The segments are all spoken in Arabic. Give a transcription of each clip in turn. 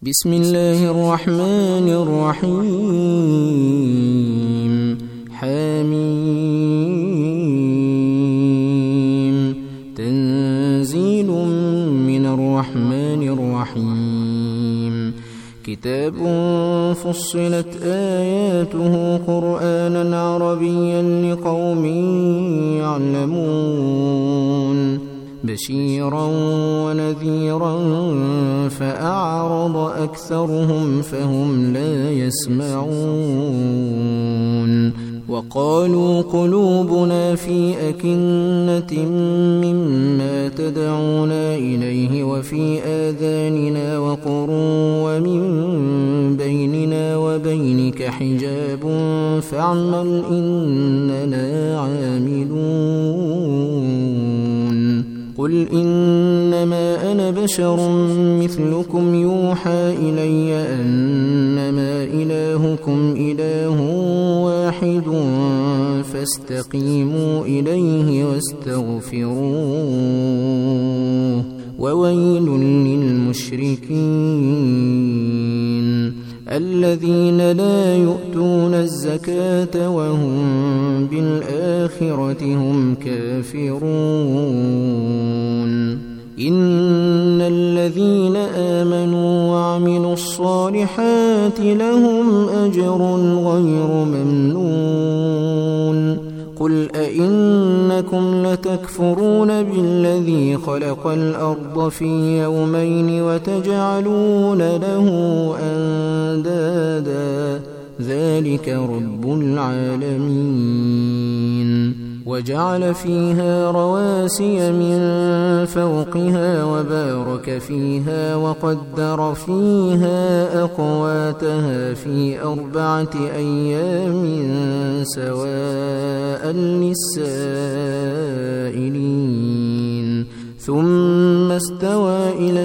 بسم الله الرحمن الرحيم. حميم. تنزيل من الرحمن الرحيم. كتاب فصلت آياته قرآنا عربيا لقوم يعلمون بشيرا ونذيرا فأعرض أكثرهم فهم لا يسمعون. وقالوا قلوبنا في أكنة مما تدعونا إليه وفي آذاننا وقر ومن بيننا وبينك حجاب فاعمل إننا عاملون. قل إنما أنا بشر مثلكم يوحى إلي أنما إلهكم إله واحد فاستقيموا إليه واستغفروه وويل للمشركين الذين لا يؤتون الزكاة وهم بالآخرة هم كافرون. إن الذين آمنوا وعملوا الصالحات لهم أجر غير ممنون. قل أئنكم لتكفرون بالذي خلق الأرض في يومين وتجعلون له أندادا ذلك رب العالمين. وجعل فيها رواسي من فوقها وبارك فيها وقدر فيها أقواتها في 4 أيام سواء للسائلين. ثم استوى إلى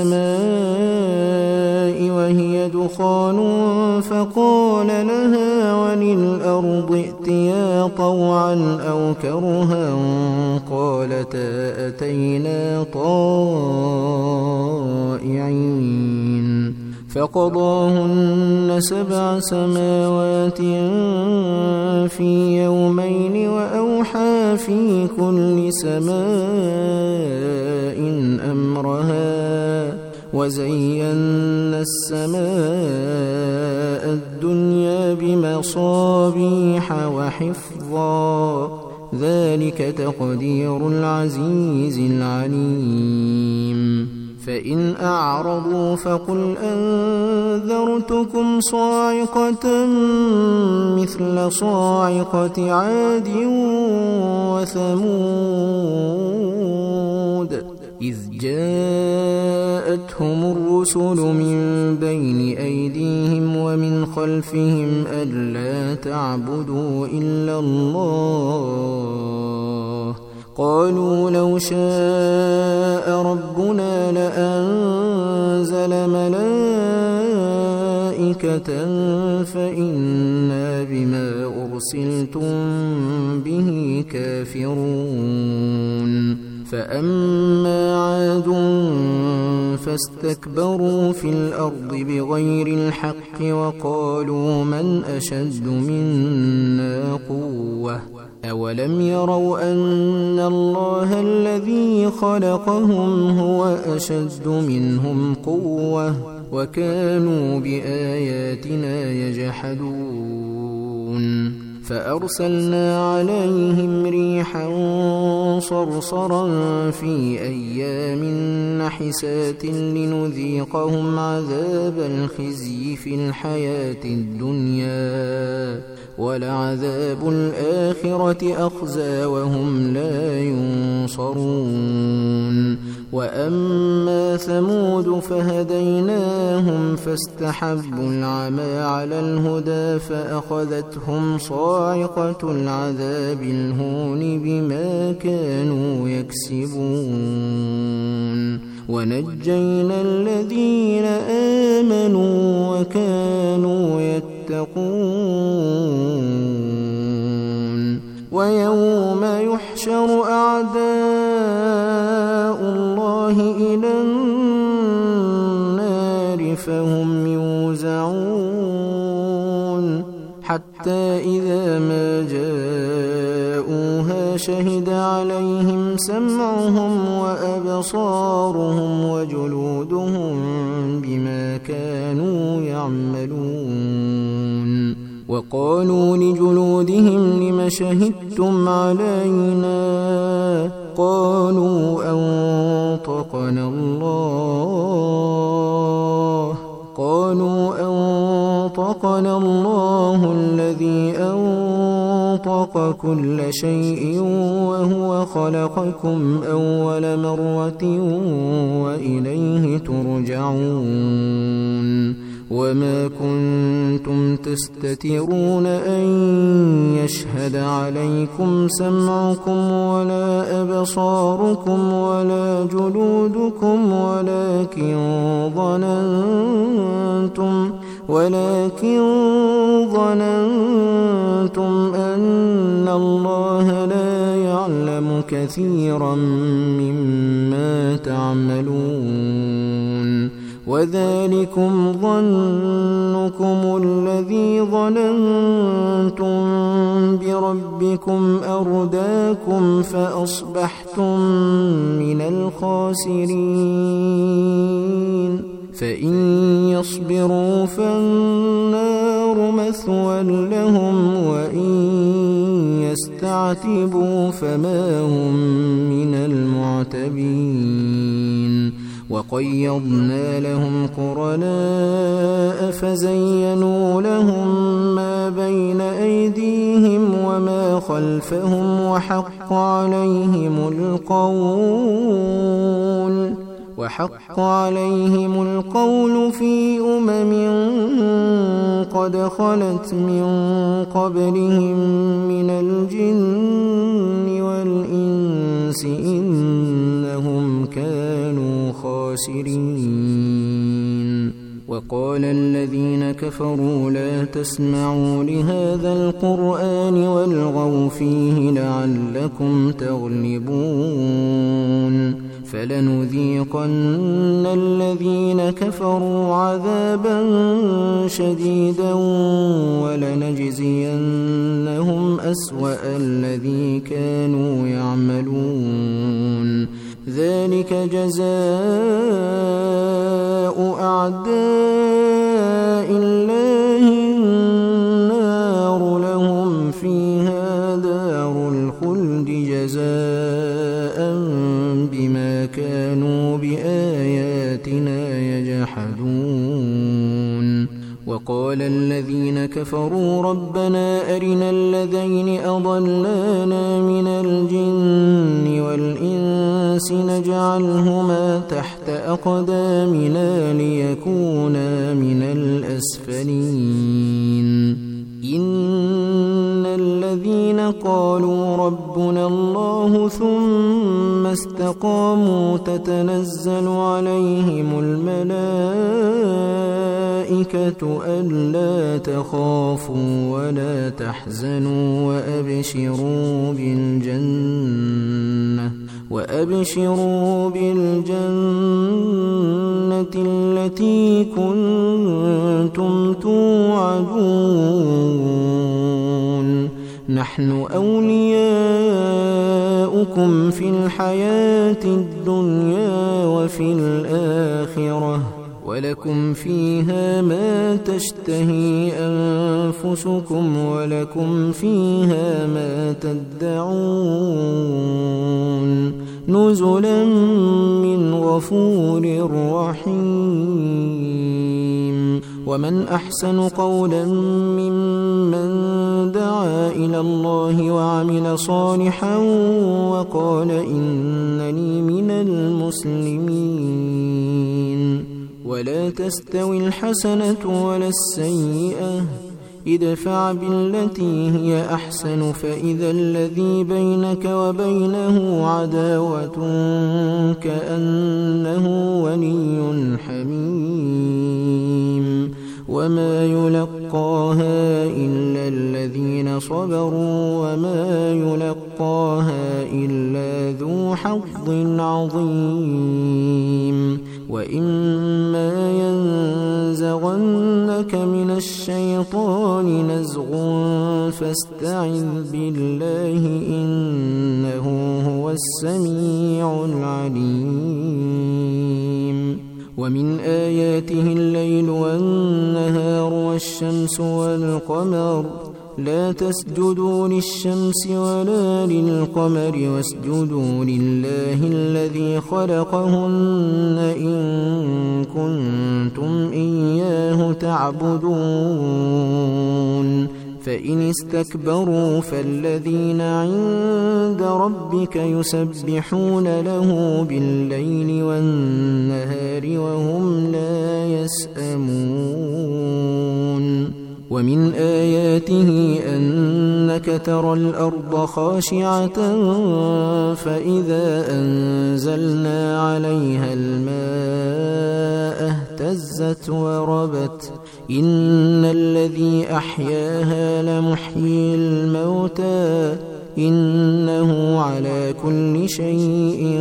السماء وهي دخان فقال لها وللأرض ائتيا طوعا أو كرها قالتا أتينا طائعين. فقضاهن 7 سماوات في يومين وأوحى في كل سماء أمرها وزينا السماء الدنيا بمصابيح وحفظا ذلك تقدير العزيز العليم. فإن أعرضوا فقل أنذرتكم صاعقة مثل صاعقة عاد وثمود إذ جاءتهم الرسل من بين أيديهم ومن خلفهم ألا تعبدوا إلا الله قالوا لو شاء ربنا لأنزل ملائكة فإنا بما أرسلتم به كافرون. فأما عاد فاستكبروا في الأرض بغير الحق وقالوا من أشد منا قوة أولم يروا أن الله الذي خلقهم هو أشد منهم قوة وكانوا بآياتنا يجحدون. فأرسلنا عليهم ريحا صرصرا في أيام نحسات لنذيقهم عذاب الخزي في الحياة الدنيا ولعذاب الآخرة أخزى وهم لا ينصرون. وأما ثمود فهديناهم فاستحبوا العمى على الهدى فأخذتهم صاعقة العذاب الهون بما كانوا يكسبون. ونجينا الذين آمنوا وكانوا يتقون. ويوم يحشر أعداء الله إلى النار فهم يوزعون حتى إذا ما جاءوها شهد عليهم سمعهم وأبصارهم وجلودهم بما كانوا يعملون وقالوا لجلودهم لم شهدتم علينا قالوا أنطقنا الله الذي أنطق كل شيء وهو خلقكم أول مرة وإليه ترجعون وما كنتم تستترون أن يشهد عليكم سمعكم ولا أبصاركم ولا جلودكم ولكن ظننتم أن الله لا يعلم كثيرا مما تعملون وذلكم ظنكم الذي ظننتم بربكم أرداكم فأصبحتم من الخاسرين فإن يصبروا فالنار مثوى لهم وإن يستعتبوا فما هم من المعتبين وقيضنا لهم قرناء فزينوا لهم ما بين أيديهم وما خلفهم وحق عليهم القول في قد خلت من قبلهم من الجن والإنس إنهم كانوا خاسرين وقال الذين كفروا لا تسمعوا لهذا القرآن والغوا فيه لعلكم تغلبون فلنذيقن الذين كفروا عذابا شديدا ولنجزينهم أسوأ الذي كانوا يعملون ذلك جزاء أعداء الله النار لهم فيها دار الخلد جزاء بما كانوا بآياتنا يجحدون وقال الذين كفروا ربنا أرنا الذين أضلانا من الجن والإنس نجعلهما تحت أقدامنا ليكونا من الأسفلين إن الذين قالوا ربنا الله ثم استقاموا تتنزل عليهم الملائكة ألا تخافوا ولا تحزنوا وأبشروا بالجنة التي كنتم توعدون نحن أولياؤكم في الحياة الدنيا وفي الآخرة ولكم فيها ما تشتهي أنفسكم ولكم فيها ما تدعون نزلا من غفور رحيم ومن أحسن قولا ممن دعا إلى الله وعمل صالحا وقال إنني من المسلمين ولا تستوي الحسنة ولا السيئة ادفع بالتي هي أحسن فإذا الذي بينك وبينه عداوة كأنه ولي حميم وما يلقاها إلا الذين صبروا وما يلقاها إلا ذو حظ عظيم وإما الشيطان نزغ فاستعذ بالله إنه هو السميع العليم ومن آياته الليل والنهار والشمس والقمر لا تسجدوا للشمس ولا للقمر واسجدوا لله الذي خلقهن إن كنتم إياه تعبدون فإن استكبروا فالذين عند ربك يسبحون له بالليل والنهار وهم لا يسأمون ومن آياته أنك ترى الأرض خاشعة فإذا أنزلنا عليها الماء اهتزت وربت إن الذي أحياها لمحيي الموتى إنه على كل شيء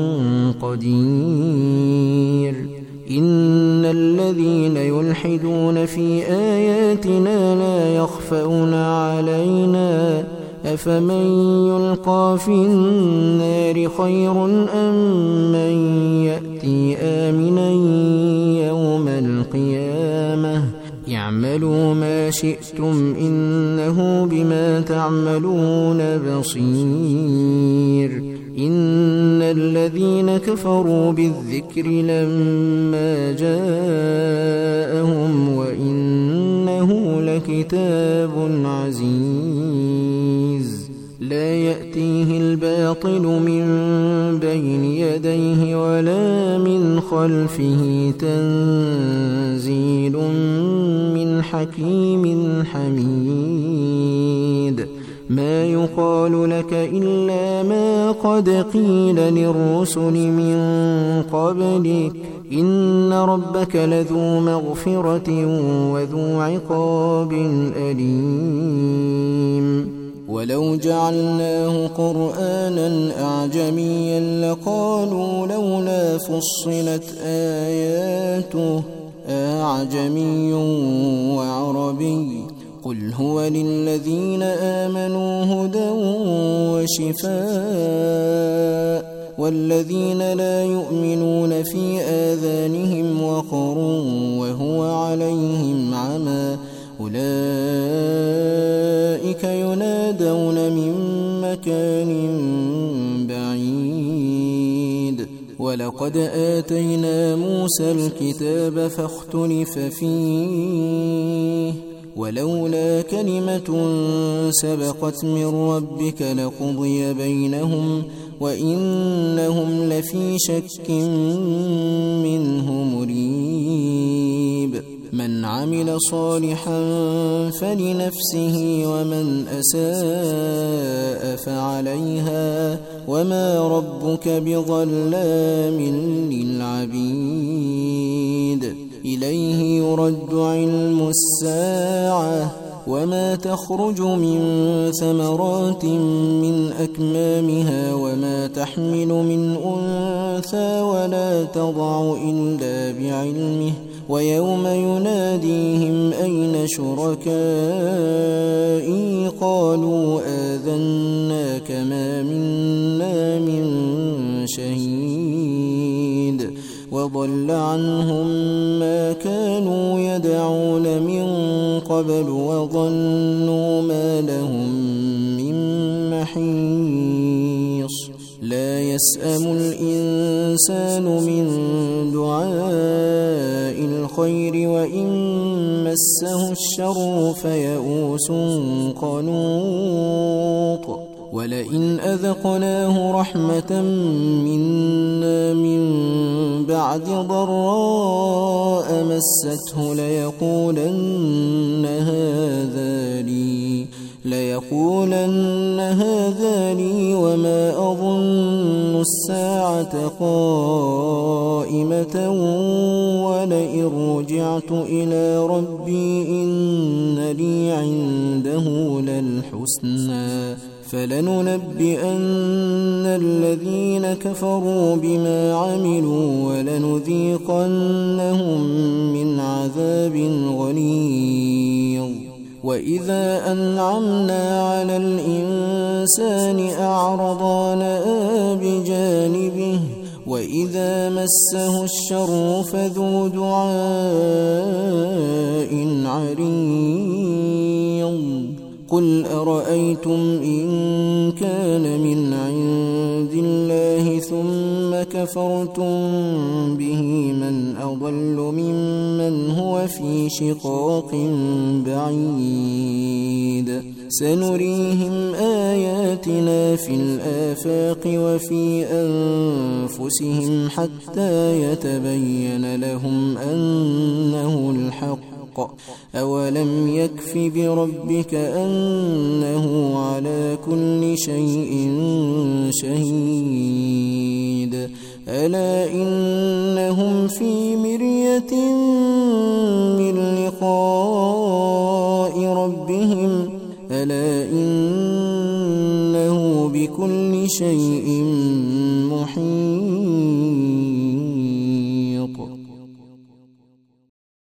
قدير إن الذين يلحدون في آياتنا لا يخفون علينا أفمن يلقى في النار خير أم من يأتي آمنا يوم القيامة اعملوا ما شئتم إنه بما تعملون بصير إن الذين كفروا بالذكر لما جاءهم وإنه لكتاب عزيز لا يأتيه الباطل من بين يديه ولا من خلفه تنزيل من حكيم حميد ما يقال لك إلا ما قد قيل للرسل من قبلك إن ربك لذو مغفرة وذو عقاب أليم ولو جعلناه قرآنا أعجميا لقالوا لولا فصلت آياته أعجمي وعربي قل هو للذين آمنوا هدى وشفاء والذين لا يؤمنون في آذانهم وقر وهو عليهم عمى أولئك ينادون من مكان بعيد ولقد آتينا موسى الكتاب فاختلف فيه ولولا كلمة سبقت من ربك لقضي بينهم وإنهم لفي شك منه مريب من عمل صالحا فلنفسه ومن أساء فعليها وما ربك بظلام للعبيد إليه يرد علم الساعة وما تخرج من ثمرات من أكمامها وما تحمل من أنثى ولا تضع إلا بعلمه ويوم يناديهم أين شركائي قالوا آذناك ما منا من شهيد وضل عنهم ما كانوا يدعون من قبل وظنوا ما لهم من محيص لا يسأم الإنسان من دعاء الخير وإن مسه الشر فيئوس قنوط ولئن أذقناه رحمة منا من بعد ضراء مسته ليقولن هذا لي وما أظن الساعة قائمة ولئن رجعت إلى ربي إن لي عنده للحسنى فلننبئن الذين كفروا بما عملوا ولنذيقنهم من عذاب غليظ وإذا أنعمنا على الإنسان أعرض ونأى بجانبه وإذا مسه الشر فذو دعاء عريض قل أرأيتم إن كان من عند الله ثم كفرتم به من أضل ممن هو في شقاق بعيد سنريهم آياتنا في الآفاق وفي أنفسهم حتى يتبين لهم أنه الحق أولم يكف بربك أنه على كل شيء شهيد ألا إنهم في مرية من لقاء ربهم ألا إنه بكل شيء محيط